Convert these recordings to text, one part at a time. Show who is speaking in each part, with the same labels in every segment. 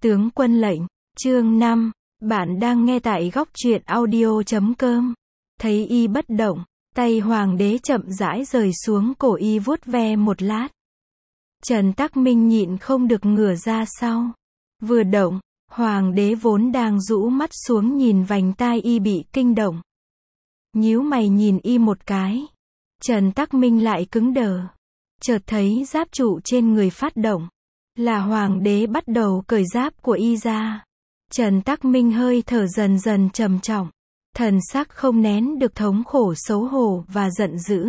Speaker 1: Tướng quân lệnh, chương 5, bạn đang nghe tại góc truyện audio.com. Thấy y bất động, tay hoàng đế chậm rãi rời xuống cổ y vuốt ve một lát. Trần Tắc Minh nhịn không được ngửa ra sau. Vừa động, hoàng đế vốn đang rũ mắt xuống nhìn vành tai y bị kinh động. Nhíu mày nhìn y một cái. Trần Tắc Minh lại cứng đờ. Chợt thấy giáp trụ trên người phát động. Là hoàng đế bắt đầu cởi giáp của y ra. Trần Tắc Minh hơi thở dần dần trầm trọng. Thần sắc không nén được thống khổ xấu hổ và giận dữ.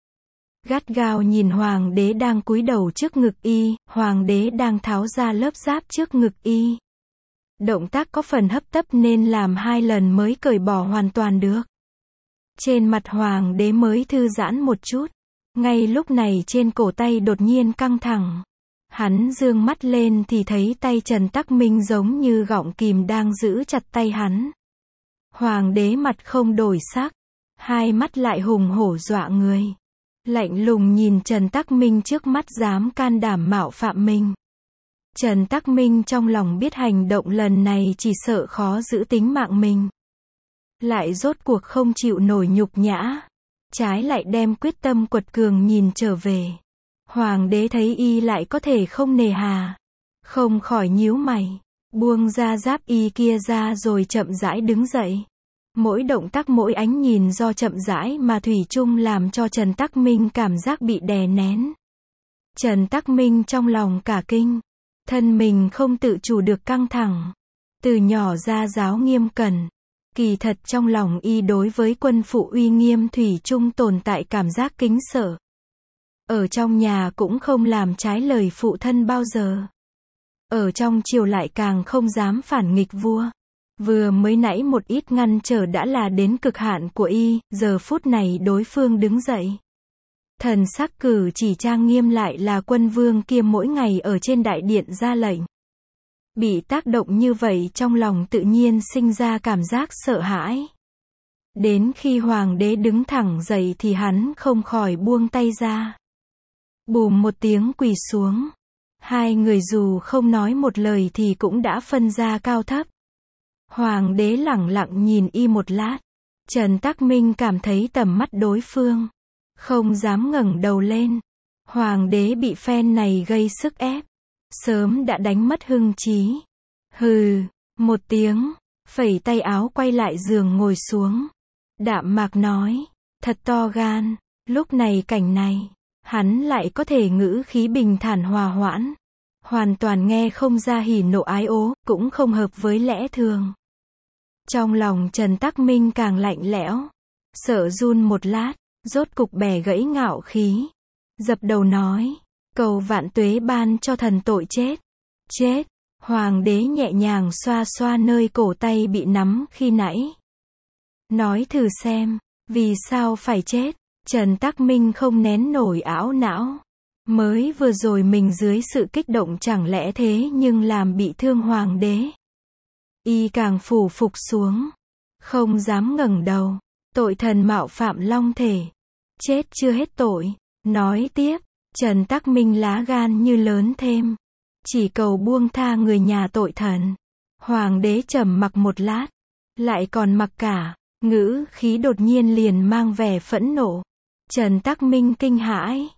Speaker 1: Gắt gao nhìn hoàng đế đang cúi đầu trước ngực y, hoàng đế đang tháo ra lớp giáp trước ngực y. Động tác có phần hấp tấp nên làm 2 lần mới cởi bỏ hoàn toàn được. Trên mặt hoàng đế mới thư giãn một chút. Ngay lúc này trên cổ tay đột nhiên căng thẳng. Hắn dương mắt lên thì thấy tay Trần Tắc Minh giống như gọng kìm đang giữ chặt tay hắn. Hoàng đế mặt không đổi sắc, hai mắt lại hùng hổ dọa người. Lạnh lùng nhìn Trần Tắc Minh trước mắt dám can đảm mạo phạm mình. Trần Tắc Minh trong lòng biết hành động lần này chỉ sợ khó giữ tính mạng mình. Lại rốt cuộc không chịu nổi nhục nhã. Trái lại đem quyết tâm quật cường nhìn trở về. Hoàng đế thấy y lại có thể không nề hà. Không khỏi nhíu mày. Buông ra giáp y kia ra rồi chậm rãi đứng dậy. Mỗi động tác mỗi ánh nhìn do chậm rãi mà thủy chung làm cho Trần Tắc Minh cảm giác bị đè nén. Trần Tắc Minh trong lòng cả kinh. Thân mình không tự chủ được căng thẳng. Từ nhỏ ra giáo nghiêm cẩn. Kỳ thật trong lòng y đối với quân phụ uy nghiêm thủy chung tồn tại cảm giác kính sợ. Ở trong nhà cũng không làm trái lời phụ thân bao giờ. Ở trong triều lại càng không dám phản nghịch vua. Vừa mới nãy một ít ngăn trở đã là đến cực hạn của y, giờ phút này đối phương đứng dậy. Thần sắc cử chỉ trang nghiêm lại là quân vương kia mỗi ngày ở trên đại điện ra lệnh. Bị tác động như vậy trong lòng tự nhiên sinh ra cảm giác sợ hãi. Đến khi hoàng đế đứng thẳng dậy thì hắn không khỏi buông tay ra. Bùm một tiếng quỳ xuống. Hai người dù không nói một lời thì cũng đã phân ra cao thấp. Hoàng đế lẳng lặng nhìn y một lát. Trần Tắc Minh cảm thấy tầm mắt đối phương. Không dám ngẩng đầu lên. Hoàng đế bị phen này gây sức ép. Sớm đã đánh mất hưng trí. Hừ, một tiếng, phẩy tay áo quay lại giường ngồi xuống. Đạm mạc nói, thật to gan, lúc này cảnh này, hắn lại có thể ngữ khí bình thản hòa hoãn. Hoàn toàn nghe không ra hỉ nộ ái ố, cũng không hợp với lẽ thường. Trong lòng Trần Tắc Minh càng lạnh lẽo, sợ run một lát, rốt cục bẻ gãy ngạo khí. Dập đầu nói, cầu vạn tuế ban cho thần tội chết. Chết. Hoàng đế nhẹ nhàng xoa xoa nơi cổ tay bị nắm khi nãy. Nói thử xem, vì sao phải chết? Trần Tắc Minh không nén nổi ảo não. Mới vừa rồi mình dưới sự kích động chẳng lẽ thế nhưng làm bị thương hoàng đế. Y càng phủ phục xuống. Không dám ngẩng đầu. Tội thần mạo phạm long thể. Chết chưa hết tội. Nói tiếp. Trần Tắc Minh lá gan như lớn thêm. Chỉ cầu buông tha người nhà tội thần. Hoàng đế trầm mặc một lát. Lại còn mặc cả. Ngữ khí đột nhiên liền mang vẻ phẫn nộ. Trần Tắc Minh kinh hãi.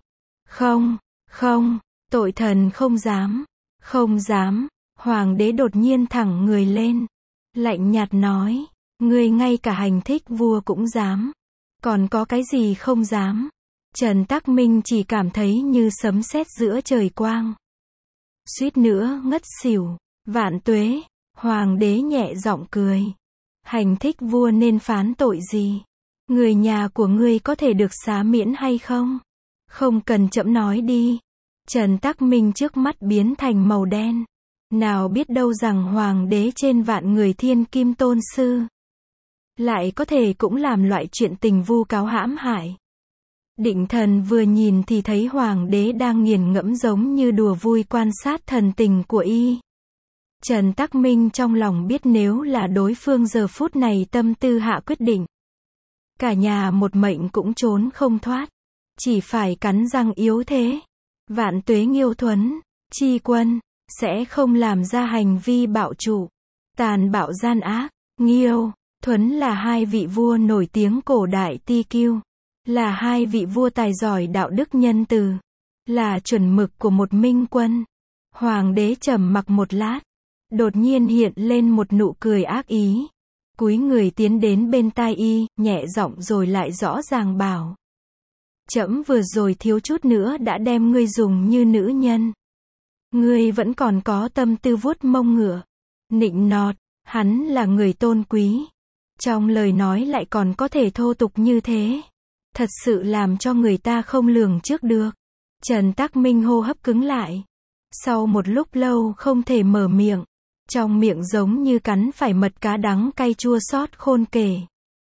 Speaker 1: Không, tội thần không dám. Không dám. Hoàng đế đột nhiên thẳng người lên. Lạnh nhạt nói. Ngươi ngay cả hành thích vua cũng dám. Còn có cái gì không dám? Trần Tắc Minh chỉ cảm thấy như sấm sét giữa trời quang. Suýt nữa ngất xỉu. Vạn tuế. Hoàng đế nhẹ giọng cười. Hành thích vua nên phán tội gì? Người nhà của ngươi có thể được xá miễn hay không? Không cần chậm nói đi. Trần Tắc Minh trước mắt biến thành màu đen. Nào biết đâu rằng hoàng đế trên vạn người thiên kim tôn sư. Lại có thể cũng làm loại chuyện tình vu cáo hãm hại. Định thần vừa nhìn thì thấy hoàng đế đang nghiền ngẫm giống như đùa vui quan sát thần tình của y. Trần Tắc Minh trong lòng biết nếu là đối phương giờ phút này tâm tư hạ quyết định. Cả nhà một mệnh cũng trốn không thoát. Chỉ phải cắn răng yếu thế. Vạn tuế Nghiêu Thuấn, Tri Quân. sẽ không làm ra hành vi bạo trụ, tàn bạo gian ác. Nghiêu, Thuấn là hai vị vua nổi tiếng cổ đại Ti Kiêu, là hai vị vua tài giỏi đạo đức nhân từ, là chuẩn mực của một minh quân. Hoàng đế trầm mặc một lát, đột nhiên hiện lên một nụ cười ác ý, cúi người tiến đến bên tai y, nhẹ giọng rồi lại rõ ràng bảo: Trẫm vừa rồi thiếu chút nữa đã đem ngươi dùng như nữ nhân. Ngươi vẫn còn có tâm tư vuốt mông ngựa, nịnh nọt. Hắn là người tôn quý, trong lời nói lại còn có thể thô tục như thế, thật sự làm cho người ta không lường trước được. Trần Tắc Minh hô hấp cứng lại, sau một lúc lâu không thể mở miệng, trong miệng giống như cắn phải mật cá đắng cay chua xót khôn kể.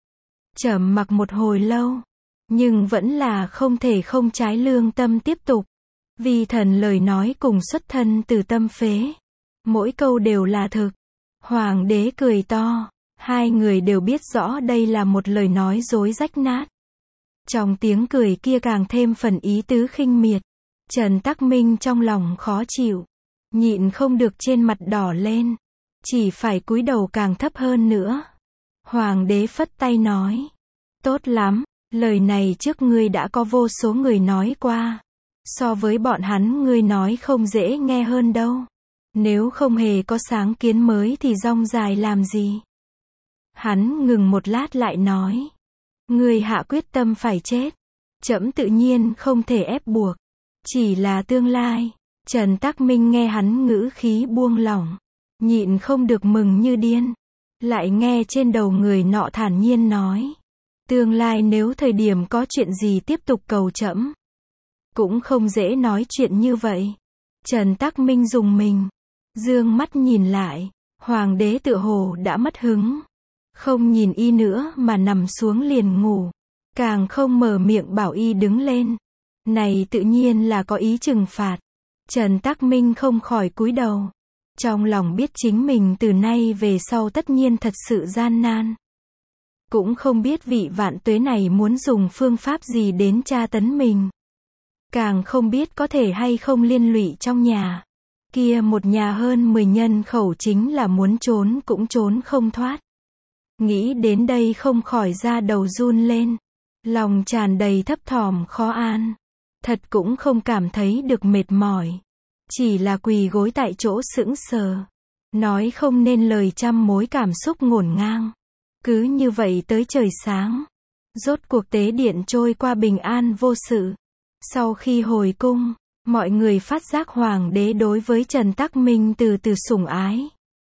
Speaker 1: Trầm mặc một hồi lâu, nhưng vẫn là không thể không trái lương tâm tiếp tục. Vì thần lời nói cùng xuất thân từ tâm phế, mỗi câu đều là thực. Hoàng đế cười to, hai người đều biết rõ đây là một lời nói dối rách nát. Trong tiếng cười kia càng thêm phần ý tứ khinh miệt. Trần Tắc Minh trong lòng khó chịu, nhịn không được trên mặt đỏ lên, chỉ phải cúi đầu càng thấp hơn nữa. Hoàng đế phất tay nói: Tốt lắm, lời này trước ngươi đã có vô số người nói qua. So với bọn hắn ngươi nói không dễ nghe hơn đâu. Nếu không hề có sáng kiến mới thì rong dài làm gì? Hắn ngừng một lát lại nói: Ngươi hạ quyết tâm phải chết. Trẫm tự nhiên không thể ép buộc. Chỉ là tương lai. Trần Tắc Minh nghe hắn ngữ khí buông lỏng, nhịn không được mừng như điên. Lại nghe trên đầu người nọ thản nhiên nói: Tương lai nếu thời điểm có chuyện gì tiếp tục cầu trẫm. Cũng không dễ nói chuyện như vậy. Trần Tắc Minh rùng mình, dương mắt nhìn lại, hoàng đế tựa hồ đã mất hứng, không nhìn y nữa mà nằm xuống liền ngủ, càng không mở miệng bảo y đứng lên. Này tự nhiên là có ý trừng phạt. Trần Tắc Minh không khỏi cúi đầu, trong lòng biết chính mình từ nay về sau tất nhiên thật sự gian nan. Cũng không biết vị vạn tuế này muốn dùng phương pháp gì đến tra tấn mình. Càng không biết có thể hay không liên lụy trong nhà. Kia một nhà hơn 10 nhân khẩu chính là muốn trốn cũng trốn không thoát. Nghĩ đến đây không khỏi da đầu run lên. Lòng tràn đầy thấp thỏm khó an. Thật cũng không cảm thấy được mệt mỏi. Chỉ là quỳ gối tại chỗ sững sờ. Nói không nên lời trăm mối cảm xúc ngổn ngang. Cứ như vậy tới trời sáng. Rốt cuộc tế điện trôi qua bình an vô sự. Sau khi hồi cung, mọi người phát giác hoàng đế đối với Trần Tắc Minh từ từ sủng ái.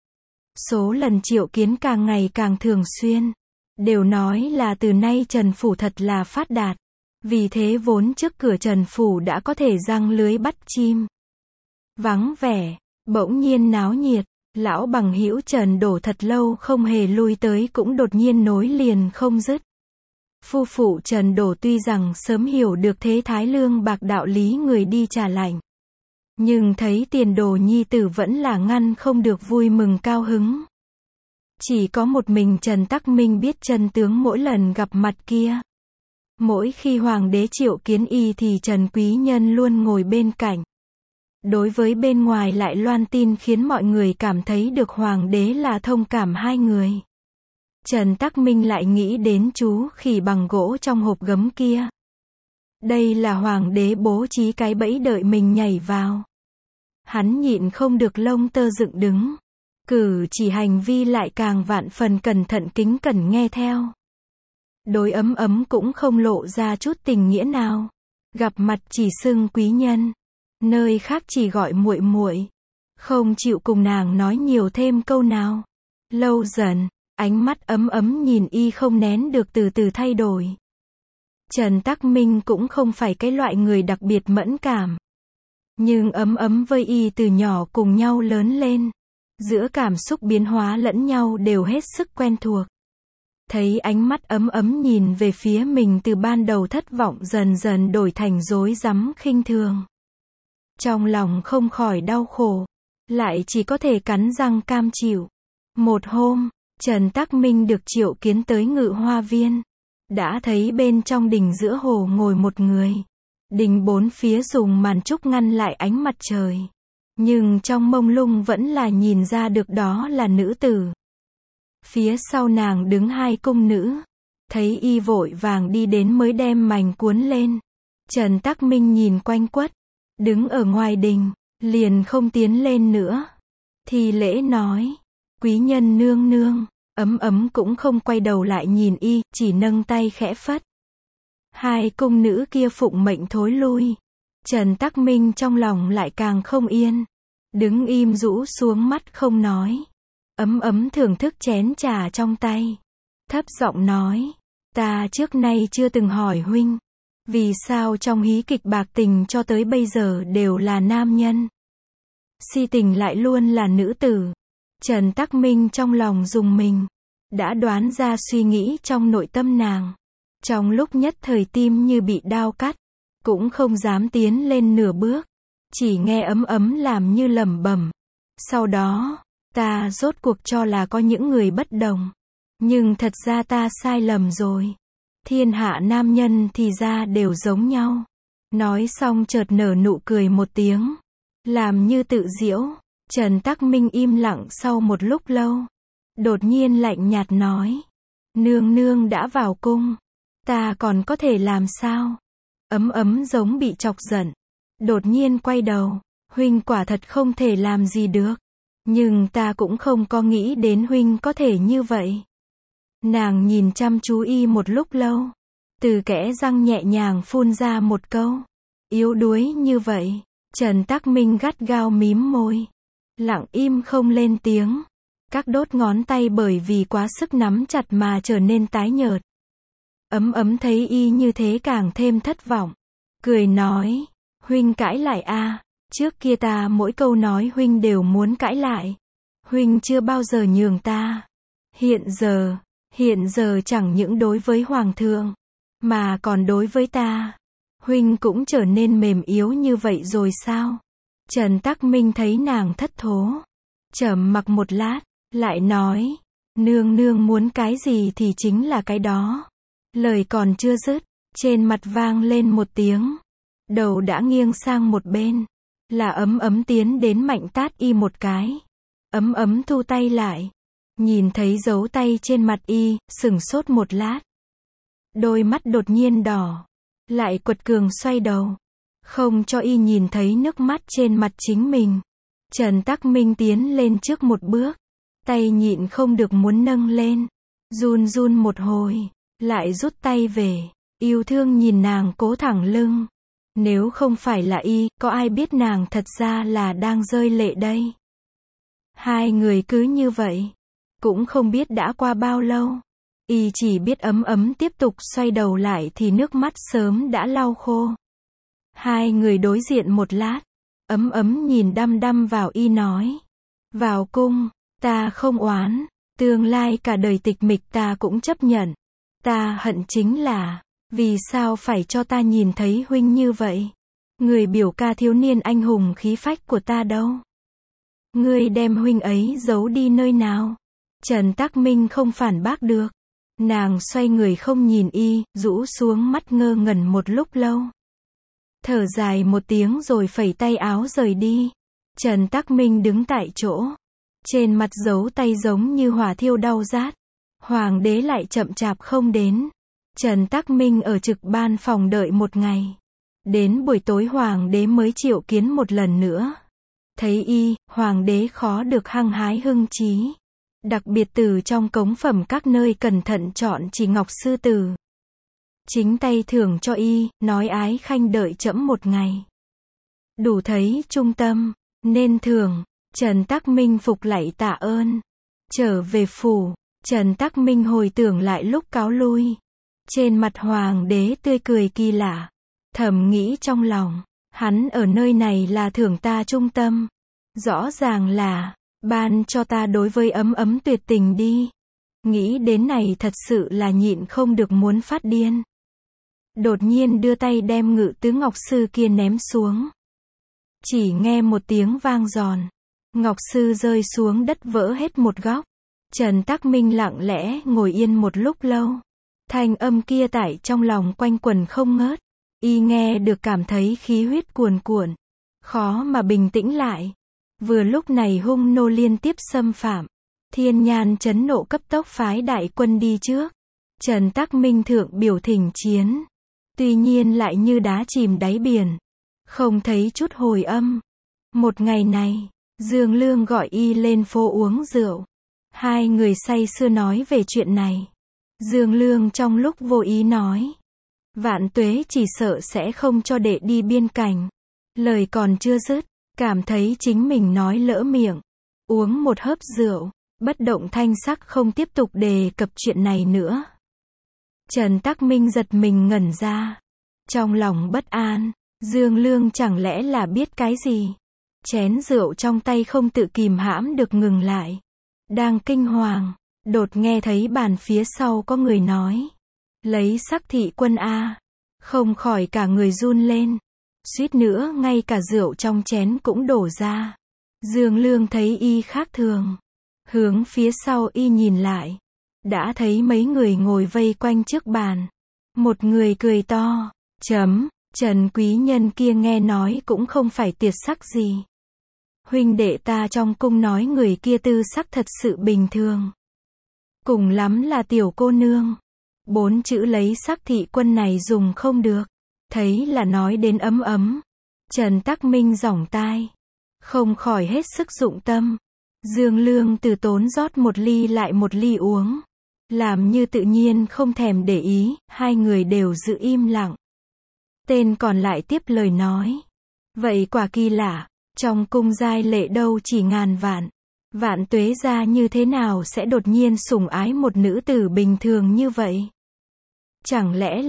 Speaker 1: Số lần triệu kiến càng ngày càng thường xuyên. Đều nói là từ nay Trần Phủ thật là phát đạt. Vì thế vốn trước cửa Trần Phủ đã có thể giăng lưới bắt chim. Vắng vẻ, bỗng nhiên náo nhiệt, lão bằng hữu Trần Đổ thật lâu không hề lui tới cũng đột nhiên nối liền không dứt. Phu phụ Trần Đổ tuy rằng sớm hiểu được thế thái lương bạc đạo lý người đi trả lạnh. Nhưng thấy tiền đồ nhi tử vẫn là ngăn không được vui mừng cao hứng. Chỉ có một mình Trần Tắc Minh biết chân tướng mỗi lần gặp mặt kia. Mỗi khi hoàng đế triệu kiến y thì Trần Quý Nhân luôn ngồi bên cạnh. Đối với bên ngoài lại loan tin khiến mọi người cảm thấy được hoàng đế là thông cảm hai người. Trần Tắc Minh lại nghĩ đến chú khỉ bằng gỗ trong hộp gấm kia. Đây là hoàng đế bố trí cái bẫy đợi mình nhảy vào. Hắn nhịn không được lông tơ dựng đứng. Cử chỉ hành vi lại càng vạn phần cẩn thận kính cẩn nghe theo. Đối ấm ấm cũng không lộ ra chút tình nghĩa nào. Gặp mặt chỉ xưng quý nhân. Nơi khác chỉ gọi muội muội. Không chịu cùng nàng nói nhiều thêm câu nào. Lâu dần, ánh mắt ấm ấm nhìn y không nén được từ từ thay đổi. Trần Tắc Minh cũng không phải cái loại người đặc biệt mẫn cảm. Nhưng ấm ấm với y từ nhỏ cùng nhau lớn lên. Giữa cảm xúc biến hóa lẫn nhau đều hết sức quen thuộc. Thấy ánh mắt ấm ấm nhìn về phía mình từ ban đầu thất vọng dần dần đổi thành rối rắm khinh thường. Trong lòng không khỏi đau khổ. Lại chỉ có thể cắn răng cam chịu. Một hôm, Trần Tắc Minh được triệu kiến tới Ngự Hoa Viên. Đã thấy bên trong đình giữa hồ ngồi một người. Đình bốn phía dùng màn trúc ngăn lại ánh mặt trời. Nhưng trong mông lung vẫn là nhìn ra được đó là nữ tử. Phía sau nàng đứng hai cung nữ. Thấy y vội vàng đi đến mới đem mành cuốn lên. Trần Tắc Minh nhìn quanh quất, đứng ở ngoài đình, liền không tiến lên nữa. Thi lễ nói, quý nhân nương nương. Ấm ấm cũng không quay đầu lại nhìn y, chỉ nâng tay khẽ phất. Hai cung nữ kia phụng mệnh thối lui. Trần Tắc Minh trong lòng lại càng không yên. Đứng im rũ xuống mắt không nói. Ấm ấm thưởng thức chén trà trong tay. Thấp giọng nói, ta trước nay chưa từng hỏi huynh. Vì sao trong hí kịch bạc tình cho tới bây giờ đều là nam nhân? Si tình lại luôn là nữ tử. Trần Tắc Minh trong lòng rùng mình. Đã đoán ra suy nghĩ trong nội tâm nàng. Trong lúc nhất thời tim như bị đao cắt. Cũng không dám tiến lên nửa bước. Chỉ nghe ấm ấm làm như lẩm bẩm. Sau đó, ta rốt cuộc cho là có những người bất đồng. Nhưng thật ra ta sai lầm rồi. Thiên hạ nam nhân thì ra đều giống nhau. Nói xong chợt nở nụ cười một tiếng. Làm như tự giễu. Trần Tắc Minh im lặng sau một lúc lâu. Đột nhiên lạnh nhạt nói. Nương nương đã vào cung. Ta còn có thể làm sao? Ấm ấm giống bị chọc giận. Đột nhiên quay đầu. Huynh quả thật không thể làm gì được. Nhưng ta cũng không có nghĩ đến huynh có thể như vậy. Nàng nhìn chăm chú y một lúc lâu. Từ kẽ răng nhẹ nhàng phun ra một câu. Yếu đuối như vậy. Trần Tắc Minh gắt gao mím môi. Lặng im không lên tiếng. Các đốt ngón tay bởi vì quá sức nắm chặt mà trở nên tái nhợt. Ấm ấm thấy y như thế càng thêm thất vọng. Cười nói, huynh cãi lại a? Trước kia ta mỗi câu nói huynh đều muốn cãi lại. Huynh chưa bao giờ nhường ta. Hiện giờ chẳng những đối với hoàng thượng, mà còn đối với ta. Huynh cũng trở nên mềm yếu như vậy rồi sao? Trần Tắc Minh thấy nàng thất thố. Trầm mặc một lát, lại nói, nương nương muốn cái gì thì chính là cái đó. Lời còn chưa dứt, trên mặt vang lên một tiếng. Đầu đã nghiêng sang một bên. Là ấm ấm tiến đến mạnh tát y một cái. Ấm ấm thu tay lại. Nhìn thấy dấu tay trên mặt y, sửng sốt một lát. Đôi mắt đột nhiên đỏ. Lại quật cường xoay đầu. Không cho y nhìn thấy nước mắt trên mặt chính mình. Trần Tắc Minh tiến lên trước một bước. Tay nhịn không được muốn nâng lên. Run run một hồi. Lại rút tay về. Yêu thương nhìn nàng cố thẳng lưng. Nếu không phải là y, có ai biết nàng thật ra là đang rơi lệ đây. Hai người cứ như vậy. Cũng không biết đã qua bao lâu. Y chỉ biết ấm ấm tiếp tục xoay đầu lại thì nước mắt sớm đã lau khô. Hai người đối diện một lát. Ấm ấm nhìn đăm đăm vào y nói. Vào cung, ta không oán. Tương lai cả đời tịch mịch ta cũng chấp nhận. Ta hận chính là, vì sao phải cho ta nhìn thấy huynh như vậy? Người biểu ca thiếu niên anh hùng khí phách của ta đâu? Ngươi đem huynh ấy giấu đi nơi nào? Trần Tắc Minh không phản bác được. Nàng xoay người không nhìn y, rũ xuống mắt ngơ ngẩn một lúc lâu. Thở dài một tiếng rồi phẩy tay áo rời đi. Trần Tắc Minh đứng tại chỗ. Trên mặt dấu tay giống như hỏa thiêu đau rát. Hoàng đế lại chậm chạp không đến. Trần Tắc Minh ở trực ban phòng đợi một ngày. Đến buổi tối hoàng đế mới triệu kiến một lần nữa. Thấy y, hoàng đế khó được hăng hái hưng trí. Đặc biệt từ trong cống phẩm các nơi cẩn thận chọn chỉ ngọc sư tử. Chính tay thưởng cho y, nói ái khanh đợi trẫm một ngày. Đủ thấy trung tâm, nên thưởng. Trần Tắc Minh phục lạy tạ ơn. Trở về phủ, Trần Tắc Minh hồi tưởng lại lúc cáo lui. Trên mặt hoàng đế tươi cười kỳ lạ. Thầm nghĩ trong lòng, hắn ở nơi này là thưởng ta trung tâm. Rõ ràng là, ban cho ta đối với ấm ấm tuyệt tình đi. Nghĩ đến này thật sự là nhịn không được muốn phát điên. Đột nhiên đưa tay đem ngự tứ ngọc sư kia ném xuống. Chỉ nghe một tiếng vang giòn. Ngọc sư rơi xuống đất vỡ hết một góc. Trần Tắc Minh lặng lẽ ngồi yên một lúc lâu. Thanh âm kia tại trong lòng quanh quẩn không ngớt. Y nghe được cảm thấy khí huyết cuồn cuộn. Khó mà bình tĩnh lại. Vừa lúc này hung nô liên tiếp xâm phạm. Thiên Nhan chấn nộ cấp tốc phái đại quân đi trước. Trần Tắc Minh thượng biểu thỉnh chiến. Tuy nhiên lại như đá chìm đáy biển. Không thấy chút hồi âm. Một ngày này, Dương Lương gọi y lên phố uống rượu. Hai người say sưa nói về chuyện này. Dương Lương trong lúc vô ý nói. Vạn Tuế chỉ sợ sẽ không cho đệ đi biên cảnh. Lời còn chưa dứt, cảm thấy chính mình nói lỡ miệng. Uống một hớp rượu, bất động thanh sắc không tiếp tục đề cập chuyện này nữa. Trần Tắc Minh giật mình ngẩn ra. Trong lòng bất an, Dương Lương chẳng lẽ là biết cái gì? Chén rượu trong tay không tự kìm hãm được ngừng lại. Đang kinh hoàng, đột nghe thấy bàn phía sau có người nói. Lấy Sắc Thị Quân a. Không khỏi cả người run lên. Suýt nữa ngay cả rượu trong chén cũng đổ ra. Dương Lương thấy y khác thường. Hướng phía sau y nhìn lại. Đã thấy mấy người ngồi vây quanh trước bàn. Một người cười to. Trần quý nhân kia nghe nói cũng không phải tiệt sắc gì. Huynh đệ ta trong cung nói người kia tư sắc thật sự bình thường. Cùng lắm là tiểu cô nương. 4 chữ lấy Sắc Thị Quân này dùng không được. Thấy là nói đến ấm ấm. Trần Tắc Minh giỏng tai. Không khỏi hết sức dụng tâm. Dương Lương từ tốn rót một ly lại một ly uống. Làm như tự nhiên không thèm để ý, hai người đều giữ im lặng. Tên còn lại tiếp lời nói. Vậy quả kỳ lạ, trong cung giai lệ đâu chỉ ngàn vạn. Vạn Tuế gia như thế nào sẽ đột nhiên sủng ái một nữ tử bình thường như vậy? Chẳng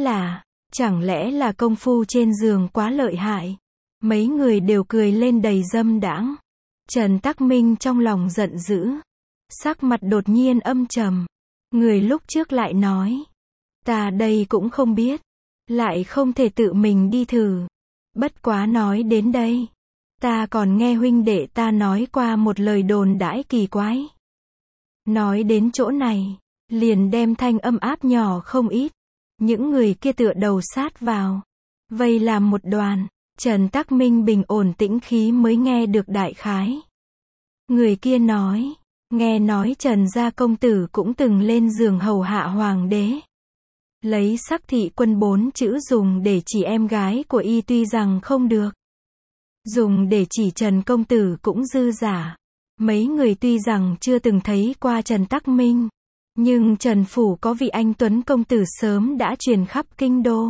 Speaker 1: lẽ là công phu trên giường quá lợi hại? Mấy người đều cười lên đầy dâm đãng. Trần Tắc Minh trong lòng giận dữ. Sắc mặt đột nhiên âm trầm. Người lúc trước lại nói. Ta đây cũng không biết. Lại không thể tự mình đi thử. Bất quá nói đến đây. Ta còn nghe huynh đệ ta nói qua một lời đồn đãi kỳ quái. Nói đến chỗ này. Liền đem thanh âm áp nhỏ không ít. Những người kia tựa đầu sát vào. Vây làm một đoàn. Trần Tắc Minh bình ổn tĩnh khí mới nghe được đại khái. Người kia nói. Nghe nói Trần gia công tử cũng từng lên giường hầu hạ hoàng đế. Lấy Sắc Thị Quân 4 chữ dùng để chỉ em gái của y tuy rằng không được. Dùng để chỉ Trần công tử cũng dư giả. Mấy người tuy rằng chưa từng thấy qua Trần Tắc Minh. Nhưng Trần Phủ có vị anh Tuấn công tử sớm đã truyền khắp kinh đô.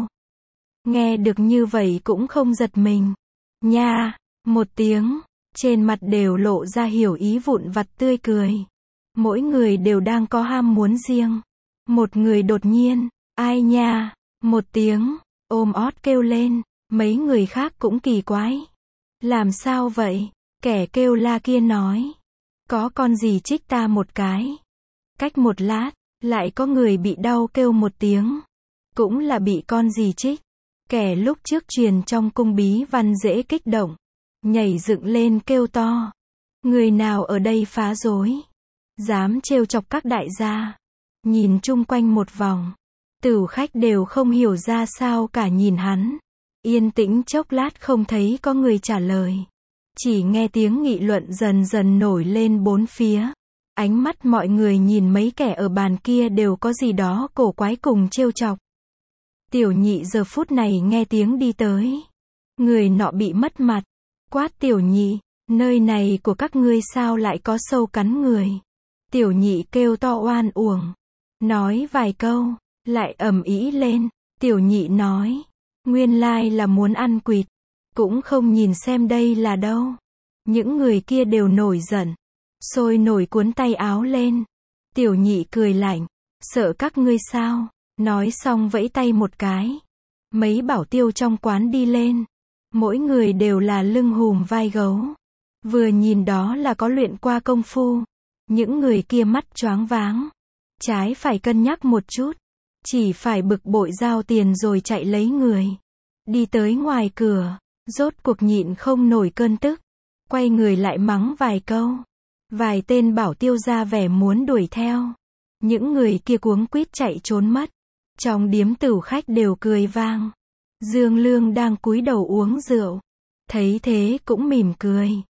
Speaker 1: Nghe được như vậy cũng không giật mình. Nha, một tiếng, trên mặt đều lộ ra hiểu ý vụn vặt tươi cười. Mỗi người đều đang có ham muốn riêng. Một người đột nhiên, ai nha, một tiếng, ôm ót kêu lên, mấy người khác cũng kỳ quái. Làm sao vậy? Kẻ kêu la kia nói. Có con gì chích ta một cái. Cách một lát, lại có người bị đau kêu một tiếng. Cũng là bị con gì chích. Kẻ lúc trước truyền trong cung bí văn dễ kích động. Nhảy dựng lên kêu to. Người nào ở đây phá rối? Dám trêu chọc các đại gia. Nhìn chung quanh một vòng. Tửu khách đều không hiểu ra sao cả nhìn hắn. Yên tĩnh chốc lát không thấy có người trả lời. Chỉ nghe tiếng nghị luận dần dần nổi lên bốn phía. Ánh mắt mọi người nhìn mấy kẻ ở bàn kia đều có gì đó cổ quái cùng trêu chọc. Tiểu Nhị giờ phút này nghe tiếng đi tới. Người nọ bị mất mặt. Quát Tiểu Nhị, nơi này của các ngươi sao lại có sâu cắn người? Tiểu Nhị kêu to oan uổng. Nói vài câu, lại ầm ĩ lên. Tiểu Nhị nói, nguyên lai là muốn ăn quỵt. Cũng không nhìn xem đây là đâu. Những người kia đều nổi giận. Sôi nổi cuốn tay áo lên. Tiểu Nhị cười lạnh. Sợ các ngươi sao? Nói xong vẫy tay một cái. Mấy bảo tiêu trong quán đi lên. Mỗi người đều là lưng hùm vai gấu. Vừa nhìn đó là có luyện qua công phu. Những người kia mắt choáng váng. Trái phải cân nhắc một chút. Chỉ phải bực bội giao tiền rồi chạy lấy người. Đi tới ngoài cửa. Rốt cuộc nhịn không nổi cơn tức. Quay người lại mắng vài câu. Vài tên bảo tiêu ra vẻ muốn đuổi theo. Những người kia cuống quýt chạy trốn mất. Trong điếm tửu khách đều cười vang. Dương Lương đang cúi đầu uống rượu. Thấy thế cũng mỉm cười.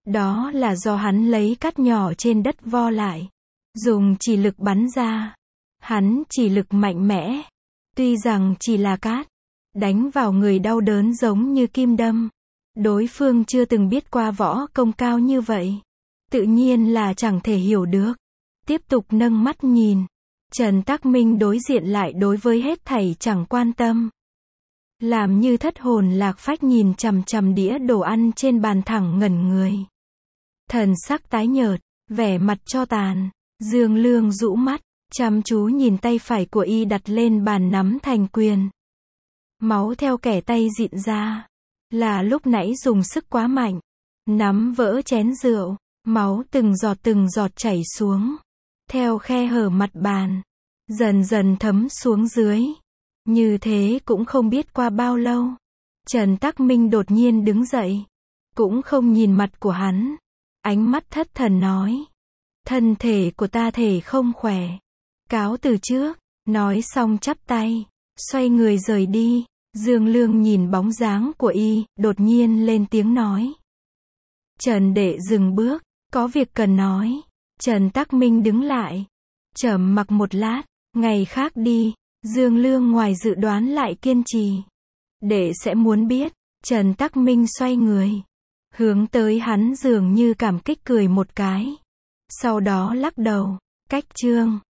Speaker 1: Đó là do hắn lấy cát nhỏ trên đất vo lại. Dùng chỉ lực bắn ra. Hắn chỉ lực mạnh mẽ. Tuy rằng chỉ là cát. Đánh vào người đau đớn giống như kim đâm. Đối phương chưa từng biết qua võ công cao như vậy. Tự nhiên là chẳng thể hiểu được. Tiếp tục nâng mắt nhìn. Trần Tắc Minh đối diện lại đối với hết thảy chẳng quan tâm. Làm như thất hồn lạc phách nhìn chằm chằm đĩa đồ ăn trên bàn thẳng ngẩn người. Thần sắc tái nhợt, vẻ mặt cho tàn. Dương Lương rũ mắt, chăm chú nhìn tay phải của y đặt lên bàn nắm thành quyền. Máu theo kẻ tay dịn ra. Là lúc nãy dùng sức quá mạnh. Nắm vỡ chén rượu, máu từng giọt chảy xuống. Theo khe hở mặt bàn. Dần dần thấm xuống dưới. Như thế cũng không biết qua bao lâu. Trần Tắc Minh đột nhiên đứng dậy. Cũng không nhìn mặt của hắn. Ánh mắt thất thần nói. Thân thể của ta thể không khỏe. Cáo từ trước. Nói xong chắp tay. Xoay người rời đi. Dương Lương nhìn bóng dáng của y, đột nhiên lên tiếng nói. Trần đệ dừng bước. Có việc cần nói. Trần Tắc Minh đứng lại. Trầm mặc một lát. Ngày khác đi. Dương Lương ngoài dự đoán lại kiên trì. Đệ sẽ muốn biết. Trần Tắc Minh xoay người. Hướng tới hắn dường như cảm kích cười một cái. Sau đó lắc đầu. Cách chương.